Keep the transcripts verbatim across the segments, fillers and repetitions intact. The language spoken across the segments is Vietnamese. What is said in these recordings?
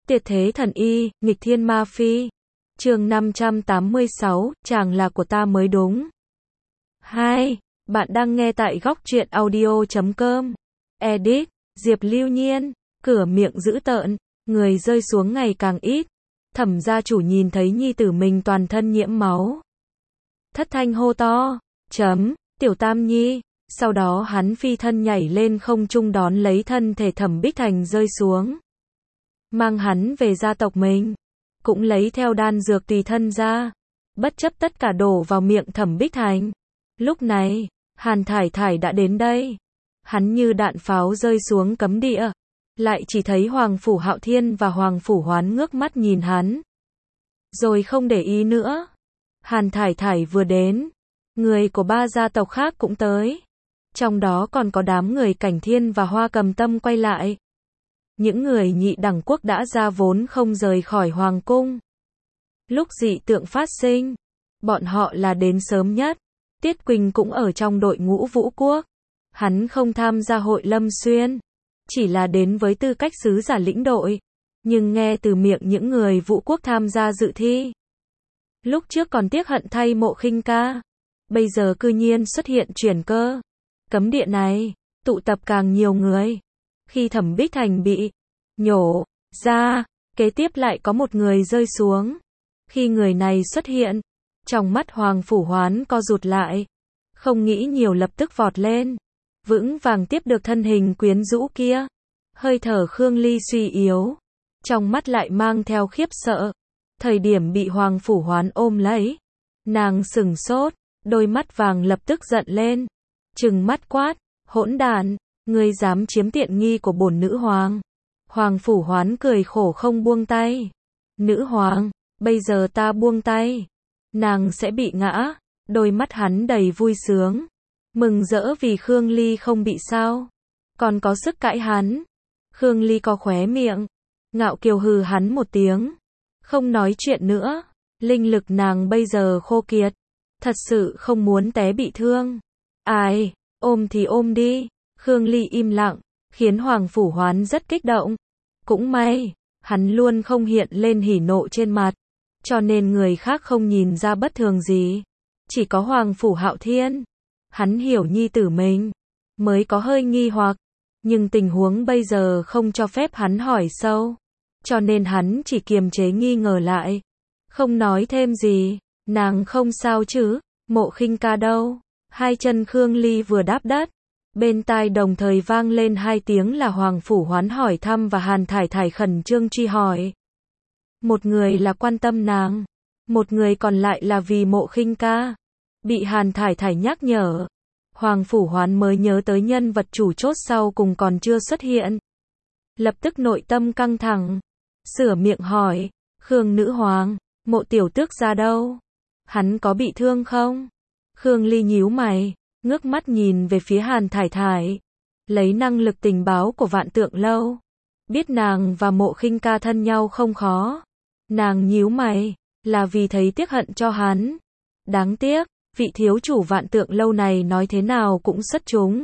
Tuyệt thế thần y, nghịch thiên ma phi. Chương năm trăm tám mươi sáu, chàng là của ta mới đúng. hai. Bạn đang nghe tại góc truyện audio chấm com. Edit, Diệp Lưu Nhiên. Cửa miệng dữ tợn, người rơi xuống ngày càng ít. Thẩm gia chủ nhìn thấy nhi tử mình toàn thân nhiễm máu. Thất thanh hô to, chấm, tiểu tam nhi. Sau đó hắn phi thân nhảy lên không trung đón lấy thân thể Thẩm Bích Thành rơi xuống. Mang hắn về gia tộc mình. Cũng lấy theo đan dược tùy thân ra. Bất chấp tất cả đổ vào miệng Thẩm Bích Thành. Lúc này, Hàn Thải Thải đã đến đây. Hắn như đạn pháo rơi xuống cấm địa. Lại chỉ thấy Hoàng Phủ Hạo Thiên và Hoàng Phủ Hoán ngước mắt nhìn hắn. Rồi không để ý nữa. Hàn Thải Thải vừa đến. Người của ba gia tộc khác cũng tới. Trong đó còn có đám người Cảnh Thiên và Hoa Cầm Tâm quay lại. Những người nhị đẳng quốc đã ra vốn không rời khỏi Hoàng cung. Lúc dị tượng phát sinh, bọn họ là đến sớm nhất. Tiết Quỳnh cũng ở trong đội ngũ Vũ Quốc. Hắn không tham gia hội Lâm Xuyên, chỉ là đến với tư cách sứ giả lĩnh đội. Nhưng nghe từ miệng những người Vũ Quốc tham gia dự thi. Lúc trước còn tiếc hận thay Mộ Khinh Ca. Bây giờ cư nhiên xuất hiện chuyển cơ. Cấm địa này, tụ tập càng nhiều người. Khi Thẩm Bích Thành bị nhổ ra, kế tiếp lại có một người rơi xuống. Khi người này xuất hiện, trong mắt Hoàng Phủ Hoán co rụt lại. Không nghĩ nhiều lập tức vọt lên. Vững vàng tiếp được thân hình quyến rũ kia. Hơi thở Khương Ly suy yếu. Trong mắt lại mang theo khiếp sợ. Thời điểm bị Hoàng Phủ Hoán ôm lấy. Nàng sừng sốt, đôi mắt vàng lập tức giận lên. Trừng mắt quát, hỗn đản, ngươi dám chiếm tiện nghi của bổn nữ hoàng. Hoàng Phủ Hoán cười khổ không buông tay. Nữ hoàng, bây giờ ta buông tay, nàng sẽ bị ngã. Đôi mắt hắn đầy vui sướng. Mừng rỡ vì Khương Ly không bị sao. Còn có sức cãi hắn. Khương Ly co khóe miệng. Ngạo kiều hừ hắn một tiếng. Không nói chuyện nữa. Linh lực nàng bây giờ khô kiệt. Thật sự không muốn té bị thương. Ai, ôm thì ôm đi. Khương Ly im lặng, khiến Hoàng Phủ Hoán rất kích động. Cũng may, hắn luôn không hiện lên hỉ nộ trên mặt. Cho nên người khác không nhìn ra bất thường gì. Chỉ có Hoàng Phủ Hạo Thiên. Hắn hiểu nhi tử mình. Mới có hơi nghi hoặc. Nhưng tình huống bây giờ không cho phép hắn hỏi sâu. Cho nên hắn chỉ kiềm chế nghi ngờ lại. Không nói thêm gì. Nàng không sao chứ? Mộ Khinh Ca đâu? Hai chân Khương Ly vừa đáp đất. Bên tai đồng thời vang lên hai tiếng là Hoàng Phủ Hoán hỏi thăm và Hàn Thải Thải khẩn trương truy hỏi. Một người là quan tâm nàng. Một người còn lại là vì Mộ Khinh Ca. Bị Hàn Thải Thải nhắc nhở. Hoàng Phủ Hoán mới nhớ tới nhân vật chủ chốt sau cùng còn chưa xuất hiện. Lập tức nội tâm căng thẳng. Sửa miệng hỏi. Khương nữ hoàng, Mộ tiểu tước ra đâu? Hắn có bị thương không? Khương Ly nhíu mày. Ngước mắt nhìn về phía Hàn Thải Thải. Lấy năng lực tình báo của Vạn Tượng Lâu. Biết nàng và Mộ Khinh Ca thân nhau không khó. Nàng nhíu mày. Là vì thấy tiếc hận cho hắn. Đáng tiếc, vị thiếu chủ Vạn Tượng Lâu này nói thế nào cũng xuất chúng.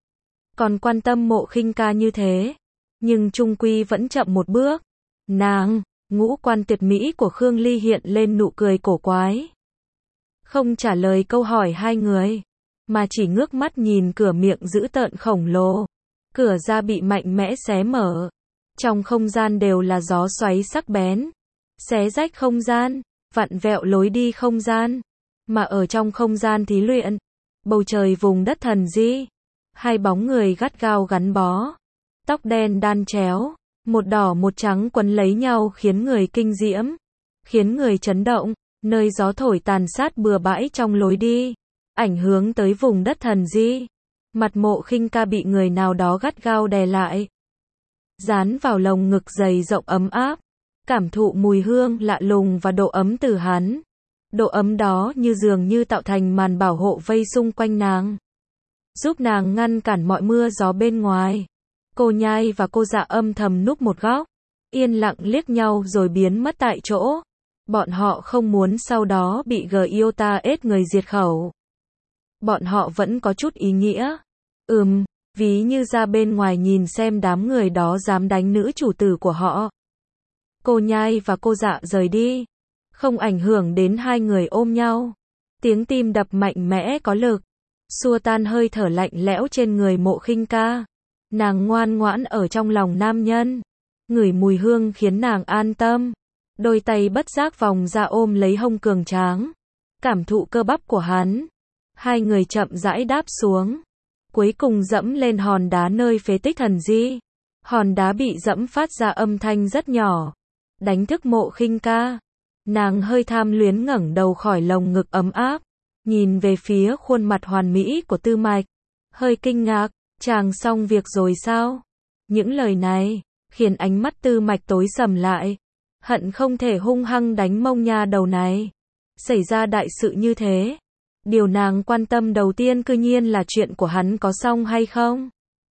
Còn quan tâm Mộ Khinh Ca như thế. Nhưng chung quy vẫn chậm một bước. Nàng, ngũ quan tuyệt mỹ của Khương Ly hiện lên nụ cười cổ quái. Không trả lời câu hỏi hai người. Mà chỉ ngước mắt nhìn cửa miệng dữ tợn khổng lồ. Cửa ra bị mạnh mẽ xé mở. Trong không gian đều là gió xoáy sắc bén. Xé rách không gian, vặn vẹo lối đi không gian. Mà ở trong không gian thí luyện, bầu trời vùng đất thần di. Hai bóng người gắt gao gắn bó. Tóc đen đan chéo. Một đỏ một trắng quấn lấy nhau khiến người kinh diễm. Khiến người chấn động. Nơi gió thổi tàn sát bừa bãi trong lối đi. Ảnh hưởng tới vùng đất thần di. Mặt Mộ Khinh Ca bị người nào đó gắt gao đè lại. Dán vào lồng ngực dày rộng ấm áp. Cảm thụ mùi hương lạ lùng và độ ấm từ hắn. Độ ấm đó như dường như tạo thành màn bảo hộ vây xung quanh nàng. Giúp nàng ngăn cản mọi mưa gió bên ngoài. Cô Nhai và cô Dạ âm thầm núp một góc. Yên lặng liếc nhau rồi biến mất tại chỗ. Bọn họ không muốn sau đó bị Giota ết người diệt khẩu. Bọn họ vẫn có chút ý nghĩa. Ừm, ví như ra bên ngoài nhìn xem đám người đó dám đánh nữ chủ tử của họ. Cô Nhai và cô Dạ rời đi, không ảnh hưởng đến hai người ôm nhau. Tiếng tim đập mạnh mẽ có lực, xua tan hơi thở lạnh lẽo trên người Mộ Khinh Ca. Nàng ngoan ngoãn ở trong lòng nam nhân, ngửi mùi hương khiến nàng an tâm. Đôi tay bất giác vòng ra ôm lấy hông cường tráng, cảm thụ cơ bắp của hắn. Hai người chậm rãi đáp xuống, cuối cùng dẫm lên hòn đá nơi phế tích thần di. Hòn đá bị dẫm phát ra âm thanh rất nhỏ, đánh thức Mộ Khinh Ca. Nàng hơi tham luyến ngẩng đầu khỏi lồng ngực ấm áp, nhìn về phía khuôn mặt hoàn mỹ của Tư Mạch, hơi kinh ngạc, chàng xong việc rồi sao? Những lời này khiến ánh mắt Tư Mạch tối sầm lại, hận không thể hung hăng đánh mông nha đầu này. Xảy ra đại sự như thế, điều nàng quan tâm đầu tiên cư nhiên là chuyện của hắn có xong hay không?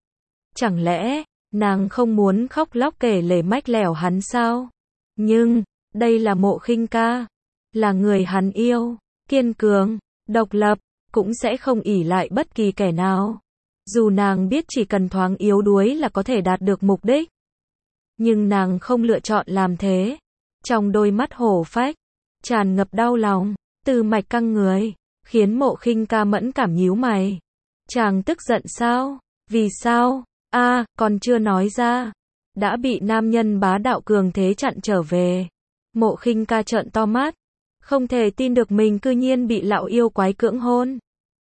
Chẳng lẽ nàng không muốn khóc lóc kể lể mách lẻo hắn sao? Nhưng đây là Mộ Khinh Ca, là người hắn yêu, kiên cường, độc lập, cũng sẽ không ỷ lại bất kỳ kẻ nào. Dù nàng biết chỉ cần thoáng yếu đuối là có thể đạt được mục đích, nhưng nàng không lựa chọn làm thế. Trong đôi mắt hổ phách tràn ngập đau lòng, Tư Mạch căng người, khiến Mộ Khinh Ca mẫn cảm nhíu mày. Chàng tức giận sao? Vì sao? A, à, còn chưa nói ra, đã bị nam nhân bá đạo cường thế chặn trở về. Mộ Khinh Ca trợn to mắt, không thể tin được mình cư nhiên bị lão yêu quái cưỡng hôn.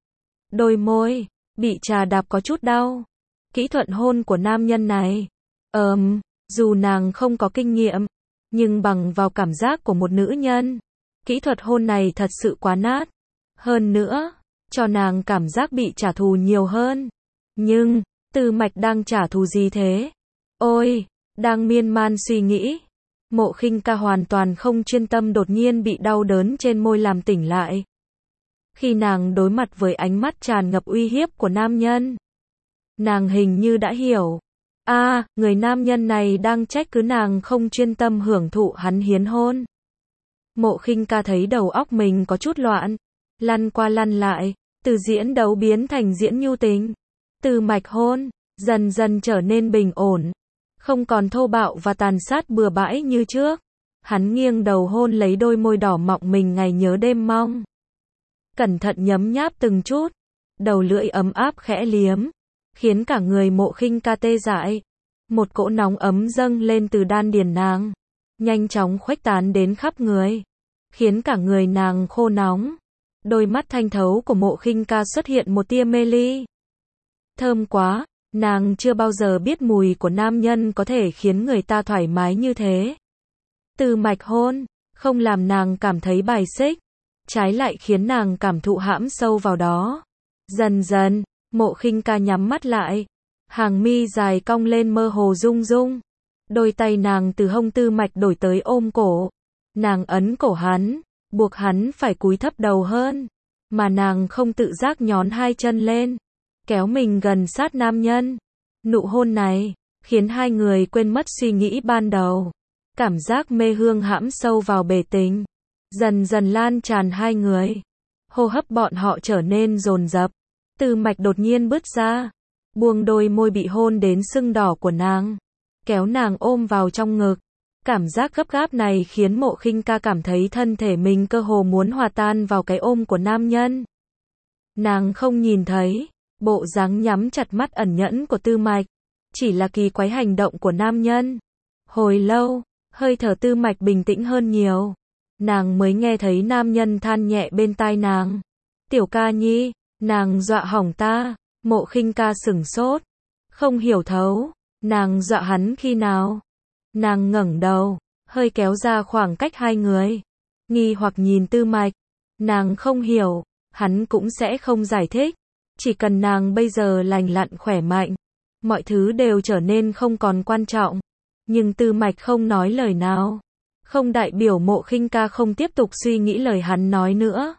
Đôi môi bị trà đạp có chút đau. Kỹ thuật hôn của nam nhân này, ờm, dù nàng không có kinh nghiệm, nhưng bằng vào cảm giác của một nữ nhân, kỹ thuật hôn này thật sự quá nát. Hơn nữa, cho nàng cảm giác bị trả thù nhiều hơn. Nhưng, Tư Mạch đang trả thù gì thế? Ôi, đang miên man suy nghĩ, Mộ Khinh Ca hoàn toàn không chuyên tâm đột nhiên bị đau đớn trên môi làm tỉnh lại. Khi nàng đối mặt với ánh mắt tràn ngập uy hiếp của nam nhân, nàng hình như đã hiểu. A, à, người nam nhân này đang trách cứ nàng không chuyên tâm hưởng thụ hắn hiến hôn. Mộ Khinh Ca thấy đầu óc mình có chút loạn, lăn qua lăn lại, từ diễn đấu biến thành diễn nhu tình. Tư Mạch hôn dần dần trở nên bình ổn, không còn thô bạo và tàn sát bừa bãi như trước. Hắn nghiêng đầu hôn lấy đôi môi đỏ mọng mình ngày nhớ đêm mong, cẩn thận nhấm nháp từng chút, đầu lưỡi ấm áp khẽ liếm, khiến cả người Mộ Khinh Ca tê dại. Một cỗ nóng ấm dâng lên từ đan điền nàng, nhanh chóng khuếch tán đến khắp người, khiến cả người nàng khô nóng. Đôi mắt thanh thấu của Mộ Khinh Ca xuất hiện một tia mê ly. Thơm quá, nàng chưa bao giờ biết mùi của nam nhân có thể khiến người ta thoải mái như thế. Tư Mạch hôn không làm nàng cảm thấy bài xích, trái lại khiến nàng cảm thụ hãm sâu vào đó. Dần dần, Mộ Khinh Ca nhắm mắt lại, hàng mi dài cong lên mơ hồ rung rung. Đôi tay nàng từ hông Tư Mạch đổi tới ôm cổ. Nàng ấn cổ hắn, buộc hắn phải cúi thấp đầu hơn, mà nàng không tự giác nhón hai chân lên, kéo mình gần sát nam nhân. Nụ hôn này khiến hai người quên mất suy nghĩ ban đầu. Cảm giác mê hương hãm sâu vào bể tình, dần dần lan tràn hai người. Hô hấp bọn họ trở nên dồn dập. Tư Mạch đột nhiên bứt ra, buông đôi môi bị hôn đến sưng đỏ của nàng, kéo nàng ôm vào trong ngực. Cảm giác gấp gáp này khiến Mộ Khinh Ca cảm thấy thân thể mình cơ hồ muốn hòa tan vào cái ôm của nam nhân. Nàng không nhìn thấy bộ dáng nhắm chặt mắt ẩn nhẫn của Tư Mạch, chỉ là kỳ quái hành động của nam nhân. Hồi lâu, hơi thở Tư Mạch bình tĩnh hơn nhiều, nàng mới nghe thấy nam nhân than nhẹ bên tai nàng. Tiểu Ca Nhi, nàng dọa hỏng ta. Mộ Khinh Ca sửng sốt, không hiểu thấu, nàng dọa hắn khi nào? Nàng ngẩng đầu, hơi kéo ra khoảng cách hai người, nghi hoặc nhìn Tư Mạch. Nàng không hiểu, hắn cũng sẽ không giải thích. Chỉ cần nàng bây giờ lành lặn khỏe mạnh, mọi thứ đều trở nên không còn quan trọng. Nhưng Tư Mạch không nói lời nào, không đại biểu Mộ Khinh Ca không tiếp tục suy nghĩ lời hắn nói nữa.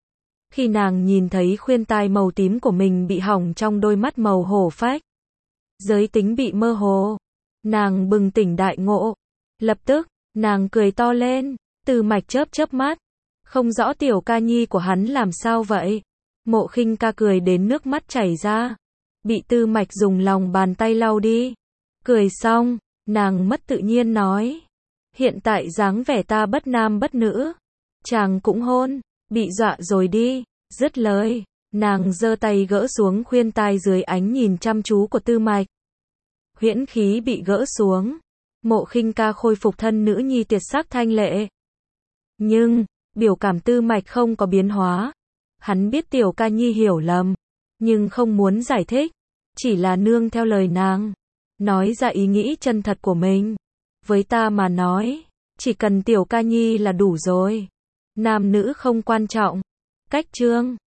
Khi nàng nhìn thấy khuyên tai màu tím của mình bị hỏng trong đôi mắt màu hổ phách, giới tính bị mơ hồ, nàng bừng tỉnh đại ngộ. Lập tức, nàng cười to lên. Tư Mạch chớp chớp mắt, không rõ Tiểu Ca Nhi của hắn làm sao vậy. Mộ Khinh Ca cười đến nước mắt chảy ra, bị Tư Mạch dùng lòng bàn tay lau đi. Cười xong, nàng mất tự nhiên nói, Hiện tại dáng vẻ ta bất nam bất nữ. Chàng cũng hôn. Bị dọa rồi đi. Dứt lời. Nàng giơ tay gỡ xuống khuyên tai dưới ánh nhìn chăm chú của Tư Mạch. Huyễn khí bị gỡ xuống. Mộ Khinh Ca khôi phục thân nữ nhi tuyệt sắc thanh lệ. Nhưng, biểu cảm Tư Mạch không có biến hóa. Hắn biết Tiểu Ca Nhi hiểu lầm, nhưng không muốn giải thích, chỉ là nương theo lời nàng, nói ra ý nghĩ chân thật của mình. Với ta mà nói, chỉ cần Tiểu Ca Nhi là đủ rồi. Nam nữ không quan trọng. Cách chương